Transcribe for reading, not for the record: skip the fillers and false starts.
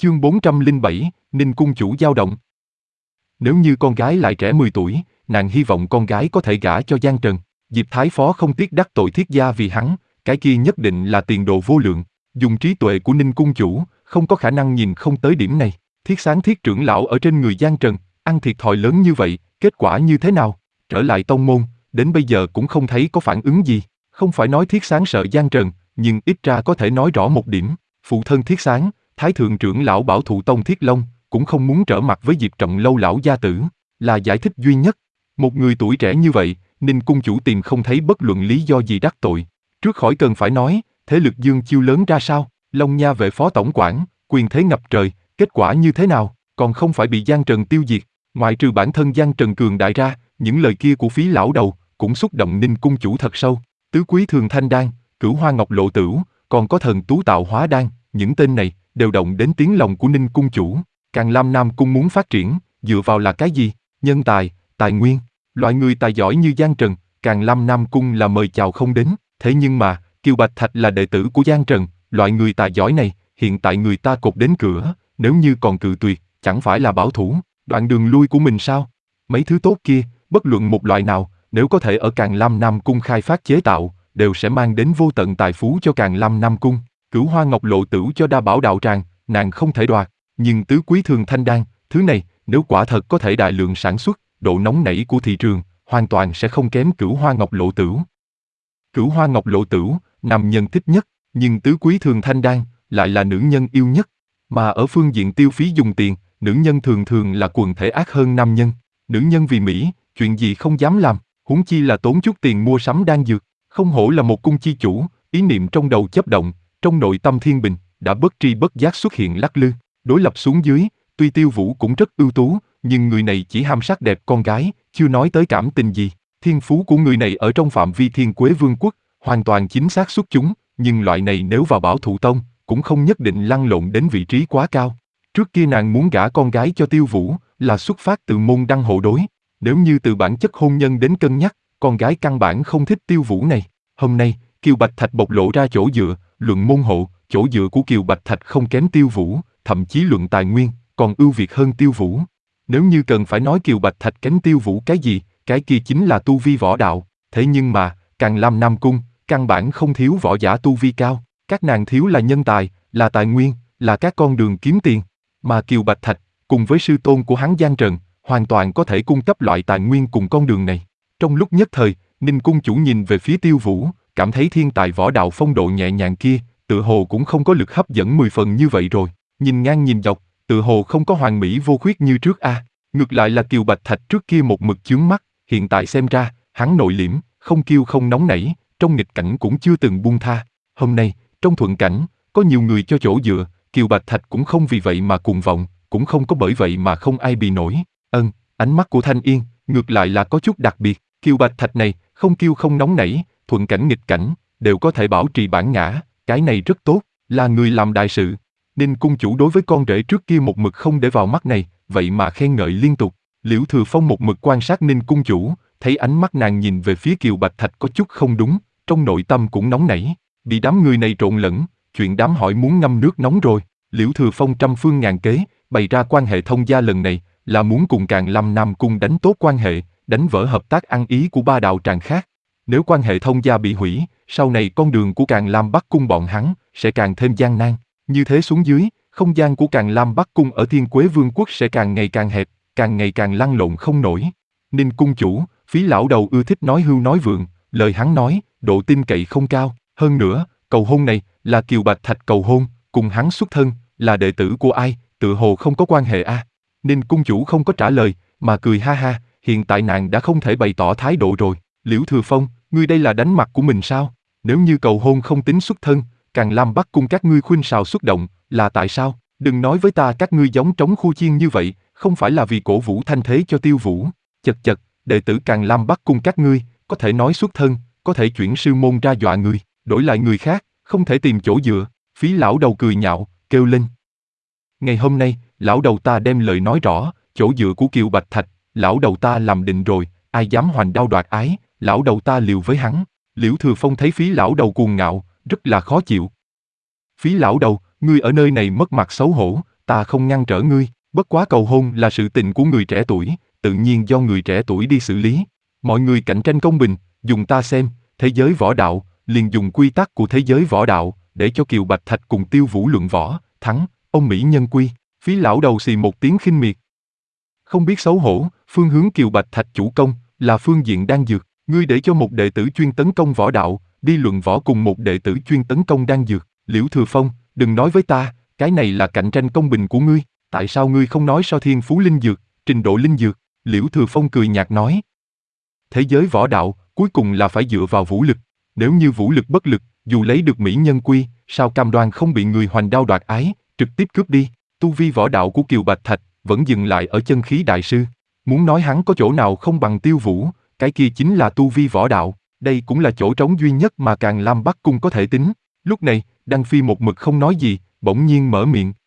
Chương 407, Ninh Cung chủ dao động. Nếu như con gái lại trẻ 10 tuổi, nàng hy vọng con gái có thể gả cho Giang Trần. Diệp Thái Phó không tiếc đắc tội Thiết gia vì hắn, cái kia nhất định là tiền đồ vô lượng. Dùng trí tuệ của Ninh Cung chủ, không có khả năng nhìn không tới điểm này. Thiết Sáng Thiết trưởng lão ở trên người Giang Trần, ăn thiệt thòi lớn như vậy, kết quả như thế nào? Trở lại tông môn, đến bây giờ cũng không thấy có phản ứng gì. Không phải nói Thiết Sáng sợ Giang Trần, nhưng ít ra có thể nói rõ một điểm. Phụ thân Thiết Sáng, Thái thượng trưởng lão Bảo Thụ Tông Thiết Long, cũng không muốn trở mặt với Diệp Trọng Lâu lão gia tử, là giải thích duy nhất. Một người tuổi trẻ như vậy, Ninh Cung chủ tìm không thấy bất luận lý do gì đắc tội. Trước khỏi cần phải nói, thế lực Dương Chiêu lớn ra sao, Long Nha vệ phó tổng quản, quyền thế ngập trời, kết quả như thế nào, còn không phải bị Giang Trần tiêu diệt. Ngoại trừ bản thân Giang Trần cường đại ra, những lời kia của Phí lão đầu cũng xúc động Ninh Cung chủ thật sâu. Tứ Quý Thường Thanh Đan, Cửu Hoa Ngọc Lộ Tửu, còn có Thần Tú Tạo Hóa Đan, những tên này đều động đến tiếng lòng của Ninh Cung chủ. Càn Lam Nam Cung muốn phát triển, dựa vào là cái gì? Nhân tài, tài nguyên. Loại người tài giỏi như Giang Trần, Càn Lam Nam Cung là mời chào không đến. Thế nhưng mà, Kiều Bạch Thạch là đệ tử của Giang Trần, loại người tài giỏi này, hiện tại người ta cột đến cửa, nếu như còn cự tuyệt, chẳng phải là bảo thủ, đoạn đường lui của mình sao? Mấy thứ tốt kia, bất luận một loại nào, nếu có thể ở Càn Lam Nam Cung khai phát chế tạo, đều sẽ mang đến vô tận tài phú cho Càn Lam Nam Cung. Cửu Hoa Ngọc Lộ Tửu cho Đa Bảo đạo tràng, nàng không thể đoạt, nhưng Tứ Quý Thường Thanh Đan, thứ này, nếu quả thật có thể đại lượng sản xuất, độ nóng nảy của thị trường, hoàn toàn sẽ không kém Cửu Hoa Ngọc Lộ Tửu. Cửu Hoa Ngọc Lộ Tửu, nam nhân thích nhất, nhưng Tứ Quý Thường Thanh Đan, lại là nữ nhân yêu nhất. Mà ở phương diện tiêu phí dùng tiền, nữ nhân thường thường là quần thể ác hơn nam nhân. Nữ nhân vì Mỹ, chuyện gì không dám làm, huống chi là tốn chút tiền mua sắm đan dược. Không hổ là một cung chi chủ, ý niệm trong đầu chấp động, trong nội tâm thiên bình, đã bất tri bất giác xuất hiện lắc lư. Đối lập xuống dưới, tuy Tiêu Vũ cũng rất ưu tú, nhưng người này chỉ ham sắc đẹp con gái, chưa nói tới cảm tình gì. Thiên phú của người này ở trong phạm vi Thiên Quế Vương quốc, hoàn toàn chính xác xuất chúng, nhưng loại này nếu vào Bảo Thụ Tông, cũng không nhất định lăn lộn đến vị trí quá cao. Trước kia nàng muốn gả con gái cho Tiêu Vũ, là xuất phát từ môn đăng hộ đối. Nếu như từ bản chất hôn nhân đến cân nhắc, con gái căn bản không thích Tiêu Vũ này. Hôm nay, Kiều Bạch Thạch bộc lộ ra chỗ dựa, luận môn hộ, chỗ dựa của Kiều Bạch Thạch không kém Tiêu Vũ, thậm chí luận tài nguyên, còn ưu việt hơn Tiêu Vũ. Nếu như cần phải nói Kiều Bạch Thạch kém Tiêu Vũ cái gì, cái kia chính là tu vi võ đạo. Thế nhưng mà, Càn Lam Nam Cung, căn bản không thiếu võ giả tu vi cao. Các nàng thiếu là nhân tài, là tài nguyên, là các con đường kiếm tiền. Mà Kiều Bạch Thạch, cùng với sư tôn của hắn Giang Trần, hoàn toàn có thể cung cấp loại tài nguyên cùng con đường này. Trong lúc nhất thời, Ninh Cung chủ nhìn về phía Tiêu Vũ, cảm thấy thiên tài võ đạo phong độ nhẹ nhàng kia, tự hồ cũng không có lực hấp dẫn 10 phần như vậy rồi. Nhìn ngang nhìn dọc, tự hồ không có hoàn mỹ vô khuyết như trước a. Ngược lại là Kiều Bạch Thạch trước kia một mực chướng mắt, hiện tại xem ra, hắn nội liễm, không kiêu không nóng nảy, trong nghịch cảnh cũng chưa từng buông tha. Hôm nay, trong thuận cảnh, có nhiều người cho chỗ dựa, Kiều Bạch Thạch cũng không vì vậy mà cuồng vọng, cũng không có bởi vậy mà không ai bị nổi. Ánh mắt của Thanh Yên, ngược lại là có chút đặc biệt. Kiều Bạch Thạch này, không kiêu không nóng nảy, thuận cảnh nghịch cảnh, đều có thể bảo trì bản ngã, cái này rất tốt, là người làm đại sự. Ninh Cung chủ đối với con rể trước kia một mực không để vào mắt này, vậy mà khen ngợi liên tục. Liễu Thừa Phong một mực quan sát Ninh Cung chủ, thấy ánh mắt nàng nhìn về phía Kiều Bạch Thạch có chút không đúng, trong nội tâm cũng nóng nảy, bị đám người này trộn lẫn, chuyện đám hỏi muốn ngâm nước nóng rồi. Liễu Thừa Phong trăm phương ngàn kế, bày ra quan hệ thông gia lần này, là muốn cùng Càn Lam Nam Cung đánh tốt quan hệ, đánh vỡ hợp tác ăn ý của ba đạo tràng khác. Nếu quan hệ thông gia bị hủy, sau này con đường của Càn Lam Bắc Cung bọn hắn sẽ càng thêm gian nan. Như thế xuống dưới, không gian của Càn Lam Bắc Cung ở Thiên Quế Vương quốc sẽ càng ngày càng hẹp, càng ngày càng lăn lộn không nổi. Ninh Cung chủ, Phí lão đầu ưa thích nói hưu nói vượng, lời hắn nói, độ tin cậy không cao. Hơn nữa, cầu hôn này là Kiều Bạch Thạch cầu hôn, cùng hắn xuất thân, là đệ tử của ai, tự hồ không có quan hệ a. Ninh Cung chủ không có trả lời, mà cười ha ha, hiện tại nàng đã không thể bày tỏ thái độ rồi. Liễu Thừa Phong, ngươi đây là đánh mặt của mình sao? Nếu như cầu hôn không tính xuất thân, Càn Lam Bắc Cung các ngươi khuynh sào xuất động, là tại sao? Đừng nói với ta các ngươi giống trống khu chiên như vậy, không phải là vì cổ vũ thanh thế cho Tiêu Vũ. Chật chật, đệ tử Càn Lam Bắc Cung các ngươi, có thể nói xuất thân, có thể chuyển sư môn ra dọa người, đổi lại người khác, không thể tìm chỗ dựa. Phí lão đầu cười nhạo, kêu lên. Ngày hôm nay, lão đầu ta đem lời nói rõ, chỗ dựa của Kiều Bạch Thạch, lão đầu ta làm định rồi, ai dám hoành đao đoạt ái, lão đầu ta liều với hắn. Liễu Thừa Phong thấy Phí lão đầu cuồng ngạo, rất là khó chịu. Phí lão đầu, ngươi ở nơi này mất mặt xấu hổ, ta không ngăn trở ngươi, bất quá cầu hôn là sự tình của người trẻ tuổi, tự nhiên do người trẻ tuổi đi xử lý. Mọi người cạnh tranh công bình, dùng ta xem, thế giới võ đạo, liền dùng quy tắc của thế giới võ đạo, để cho Kiều Bạch Thạch cùng Tiêu Vũ luận võ, thắng, ông Mỹ nhân quy. Phí lão đầu xì một tiếng khinh miệt. Không biết xấu hổ, phương hướng Kiều Bạch Thạch chủ công, là phương diện đan dược, ngươi để cho một đệ tử chuyên tấn công võ đạo, đi luận võ cùng một đệ tử chuyên tấn công đan dược, Liễu Thừa Phong, đừng nói với ta, cái này là cạnh tranh công bình của ngươi, tại sao ngươi không nói so thiên phú linh dược, trình độ linh dược, Liễu Thừa Phong cười nhạt nói. Thế giới võ đạo, cuối cùng là phải dựa vào vũ lực, nếu như vũ lực bất lực, dù lấy được mỹ nhân quy, sao cam đoan không bị người hoành đao đoạt ái, trực tiếp cướp đi, tu vi võ đạo của Kiều Bạch Thạch, vẫn dừng lại ở chân khí đại sư. Muốn nói hắn có chỗ nào không bằng Tiêu Vũ, cái kia chính là tu vi võ đạo, đây cũng là chỗ trống duy nhất mà Càn Lam Bắc Cung có thể tính. Lúc này, Đăng Phi một mực không nói gì, bỗng nhiên mở miệng,